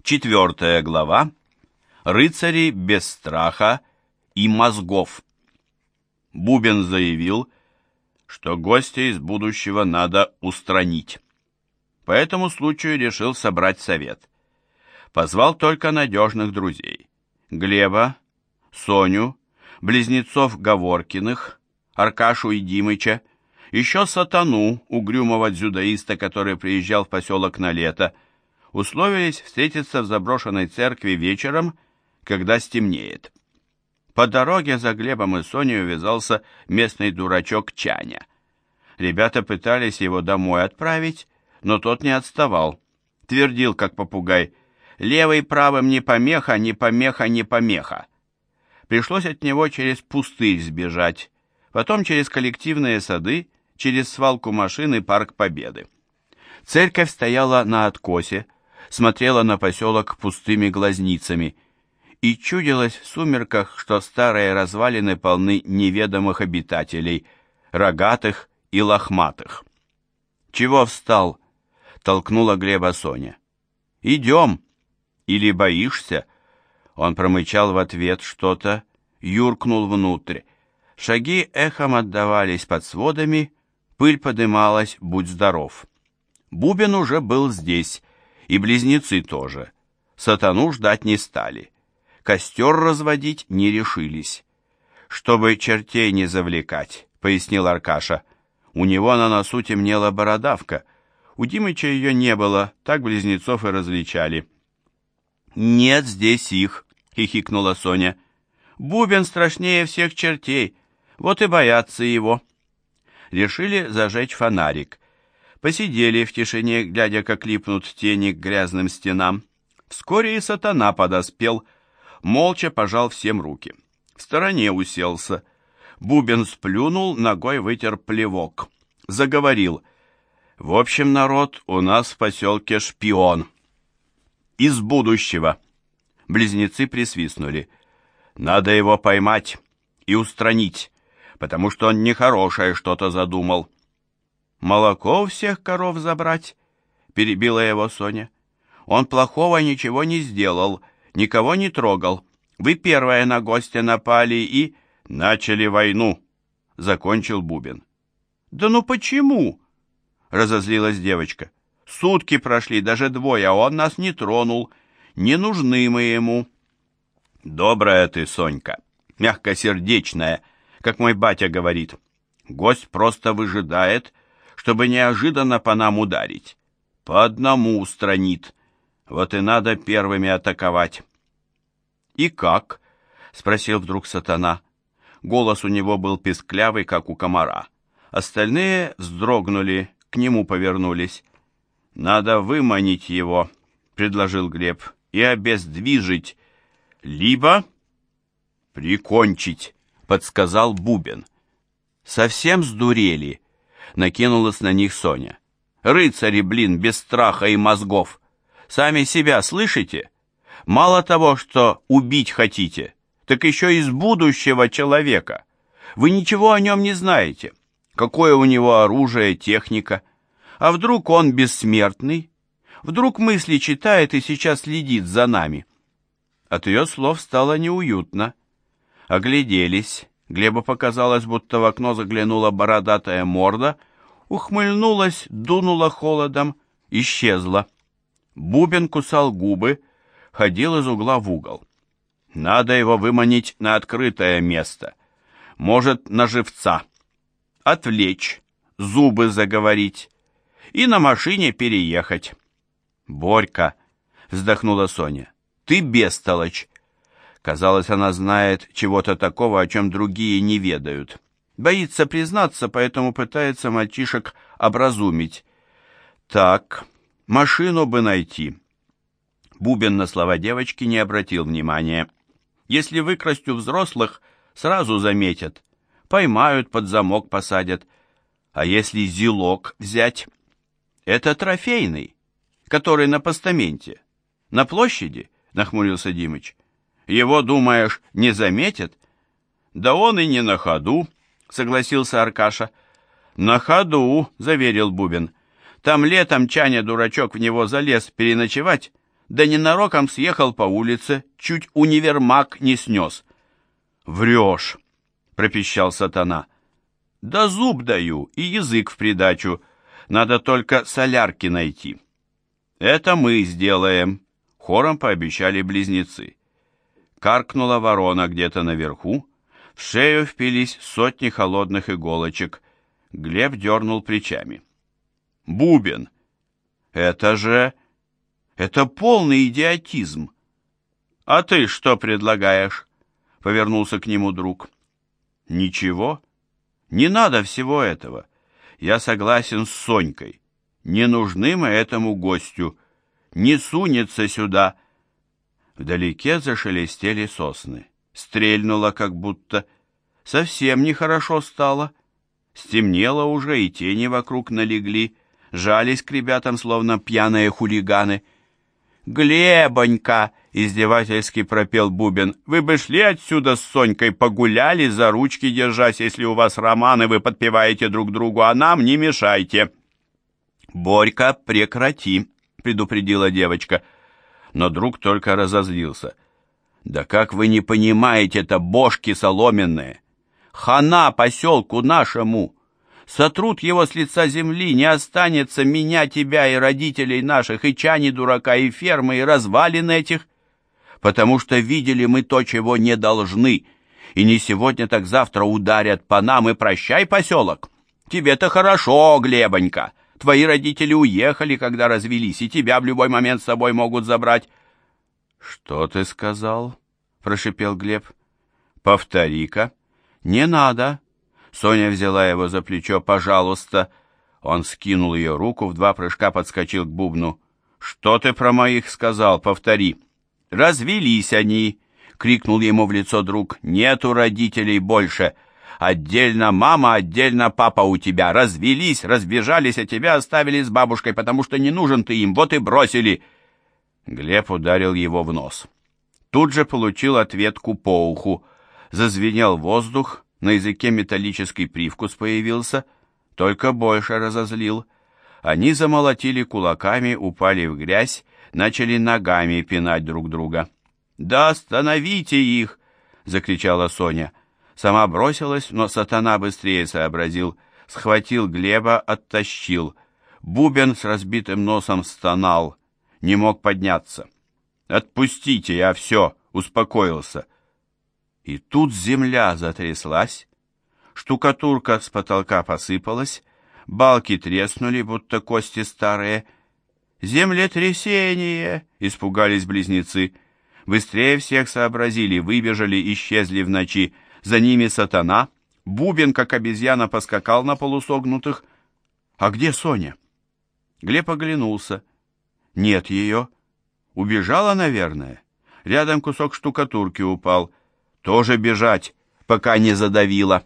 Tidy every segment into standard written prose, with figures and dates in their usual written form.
4 глава. Рыцари без страха и мозгов. Бубен заявил, что гостя из будущего надо устранить. По этому случаю решил собрать совет. Позвал только надежных друзей: Глеба, Соню, близнецов Гаворкиных, Аркашу и Димыча, еще Сатану, угрюмого дзюдоиста, который приезжал в поселок на лето. Условились встретиться в заброшенной церкви вечером, когда стемнеет. По дороге за Глебом и Соней увязался местный дурачок Чаня. Ребята пытались его домой отправить, но тот не отставал. Твердил, как попугай: «Левый правым не помеха, не помеха, не помеха». Пришлось от него через пустырь сбежать, потом через коллективные сады, через свалку машин и Парк Победы. Церковь стояла на откосе, смотрела на поселок пустыми глазницами, и чудилось в сумерках, что старые развалины полны неведомых обитателей, рогатых и лохматых. «Чего встал?» — толкнула Глеба Соня. «Идем! Или боишься?» Он промычал в ответ что-то, юркнул внутрь. Шаги эхом отдавались под сводами, пыль подымалась, будь здоров. Бубен уже был здесь, и близнецы тоже. Сатану ждать не стали. Костер разводить не решились. «Чтобы чертей не завлекать», — пояснил Аркаша. У него на носу темнела бородавка. У Димыча ее не было, так близнецов и различали. «Нет здесь их», — хихикнула Соня. «Бубен страшнее всех чертей, вот и боятся его». Решили зажечь фонарик. Посидели в тишине, глядя, как липнут тени к грязным стенам. Вскоре и Сатана подоспел, молча пожал всем руки. В стороне уселся. Бубен сплюнул, ногой вытер плевок. Заговорил: «В общем, народ, у нас в поселке шпион. Из будущего». Близнецы присвистнули. «Надо его поймать и устранить, потому что он нехорошее что-то задумал». «Молоко у всех коров забрать?» — перебила его Соня. «Он плохого ничего не сделал, никого не трогал. Вы первая на гостя напали и...» «Начали войну», — закончил Бубен. «Да ну почему?» — разозлилась девочка. «Сутки прошли, даже двое, а он нас не тронул. Не нужны мы ему». «Добрая ты, Сонька, мягкосердечная, как мой батя говорит. Гость просто выжидает, чтобы неожиданно по нам ударить. По одному устранит. Вот и надо первыми атаковать». «И как?» — спросил вдруг Сатана. Голос у него был песклявый, как у комара. Остальные вздрогнули, к нему повернулись. «Надо выманить его», — предложил Глеб, — «и обездвижить, либо прикончить», — подсказал Бубен. «Совсем сдурели?» — накинулась на них Соня. «Рыцари, блин, без страха и мозгов! Сами себя слышите? Мало того, что убить хотите, так еще из будущего человека. Вы ничего о нем не знаете. Какое у него оружие, техника? А вдруг он бессмертный? Вдруг мысли читает и сейчас следит за нами?» От ее слов стало неуютно. Огляделись. Глебу показалось, будто в окно заглянула бородатая морда, ухмыльнулась, дунула холодом, исчезла. Бубен кусал губы, ходил из угла в угол. «Надо его выманить на открытое место. Может, на живца. Отвлечь, зубы заговорить. И на машине переехать». «Борька», — вздохнула Соня, — «ты бестолочь». Казалось, она знает чего-то такого, о чем другие не ведают. Боится признаться, поэтому пытается мальчишек образумить. «Так, машину бы найти». Бубен на слова девочки не обратил внимания. «Если выкрасть у взрослых, сразу заметят. Поймают, под замок посадят. А если зилок взять? Это трофейный, который на постаменте. На площади?» — нахмурился Димыч. «Его, думаешь, не заметят?» «Да он и не на ходу», — согласился Аркаша. «На ходу», — заверил Бубен. «Там летом Чаня-дурачок в него залез переночевать, да ненароком съехал по улице, чуть универмаг не снес». «Врешь», — пропищал сатана. «Да зуб даю и язык в придачу. Надо только солярки найти». «Это мы сделаем», — хором пообещали близнецы. Каркнула ворона где-то наверху, в шею впились сотни холодных иголочек. Глеб дернул плечами. «Бубен! Это полный идиотизм!» «А ты что предлагаешь?» — повернулся к нему друг. «Ничего. Не надо всего этого. Я согласен с Сонькой. Не нужны мы этому гостю. Не сунется сюда». Вдалеке зашелестели сосны. Стрельнуло как будто. Совсем нехорошо стало. Стемнело уже, и тени вокруг налегли. Жались к ребятам, словно пьяные хулиганы. «Глебонька!» — издевательски пропел Бубен. «Вы бы шли отсюда с Сонькой, погуляли, за ручки держась, если у вас романы, вы подпеваете друг другу, а нам не мешайте». «Борька, прекрати!» — предупредила девочка. Но друг только разозлился. «Да как вы не понимаете-то, бошки соломенные! Хана поселку нашему! Сотрут его с лица земли, не останется меня, тебя и родителей наших, и чани дурака, и фермы, и развалин этих, потому что видели мы то, чего не должны, и не сегодня, так завтра ударят по нам, и прощай, поселок! Тебе-то хорошо, Глебонька! Твои родители уехали, когда развелись, и тебя в любой момент с собой могут забрать». «Что ты сказал?» — прошипел Глеб. «Повтори-ка». «Не надо». Соня взяла его за плечо. «Пожалуйста». Он скинул ее руку, в 2 прыжка подскочил к бубну. «Что ты про моих сказал? Повтори». «Развелись они», — крикнул ему в лицо друг. «Нету родителей больше. Отдельно мама, отдельно папа у тебя. Развелись, разбежались, а тебя оставили с бабушкой, потому что не нужен ты им, вот и бросили». Глеб ударил его в нос. Тут же получил ответку по уху. Зазвенел воздух, на языке металлический привкус появился, только больше разозлил. Они замолотили кулаками, упали в грязь, начали ногами пинать друг друга. «Да остановите их!» — закричала Соня. Сама бросилась, но сатана быстрее сообразил. Схватил Глеба, оттащил. Бубен с разбитым носом стонал, не мог подняться. «Отпустите, я все, успокоился». И тут земля затряслась, штукатурка с потолка посыпалась, балки треснули, будто кости старые. «Землетрясение!» — испугались близнецы. Быстрее всех сообразили, выбежали, исчезли в ночи. За ними сатана. Бубен, как обезьяна, поскакал на полусогнутых. «А где Соня?» Глеб оглянулся. «Нет ее. Убежала, наверное. Рядом кусок штукатурки упал. Тоже бежать, пока не задавило».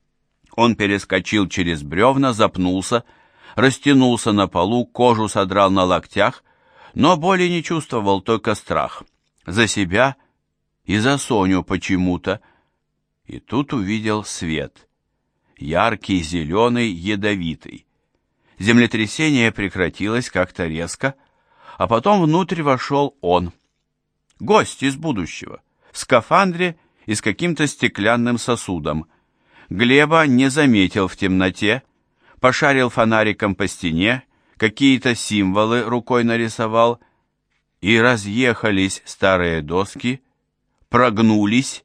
Он перескочил через бревна, запнулся, растянулся на полу, кожу содрал на локтях, но боли не чувствовал, только страх. За себя и за Соню почему-то. И тут увидел свет. Яркий, зеленый, ядовитый. Землетрясение прекратилось как-то резко, а потом внутрь вошел он. Гость из будущего, в скафандре и с каким-то стеклянным сосудом. Глеба не заметил в темноте, пошарил фонариком по стене, какие-то символы рукой нарисовал, и разъехались старые доски, прогнулись,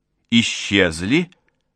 исчезли,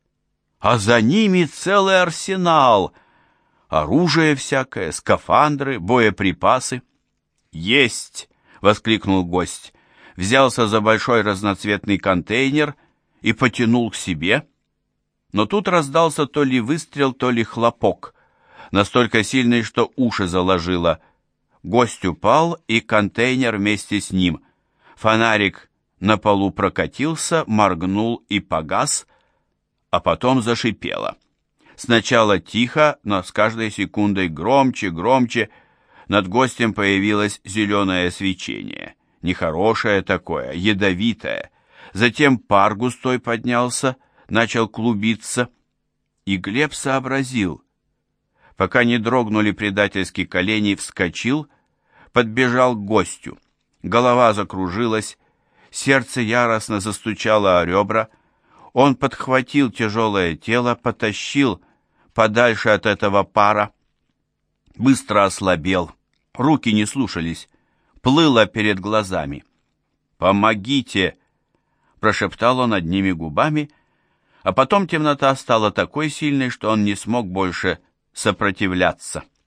а за ними целый арсенал, оружие всякое, скафандры, боеприпасы. «Есть!» — воскликнул гость, взялся за большой разноцветный контейнер и потянул к себе, но тут раздался то ли выстрел, то ли хлопок, настолько сильный, что уши заложило. Гость упал, и контейнер вместе с ним. Фонарик на полу прокатился, моргнул и погас, а потом зашипело. Сначала тихо, но с каждой секундой громче, громче. Над гостем появилось зеленое свечение. Нехорошее такое, ядовитое. Затем пар густой поднялся, начал клубиться. И Глеб сообразил. Пока не дрогнули предательски колени, вскочил, подбежал к гостю. Голова закружилась, сердце яростно застучало о ребра. Он подхватил тяжелое тело, потащил подальше от этого пара. Быстро ослабел, руки не слушались, плыло перед глазами. «Помогите!» — прошептал он одними губами, а потом темнота стала такой сильной, что он не смог больше сопротивляться.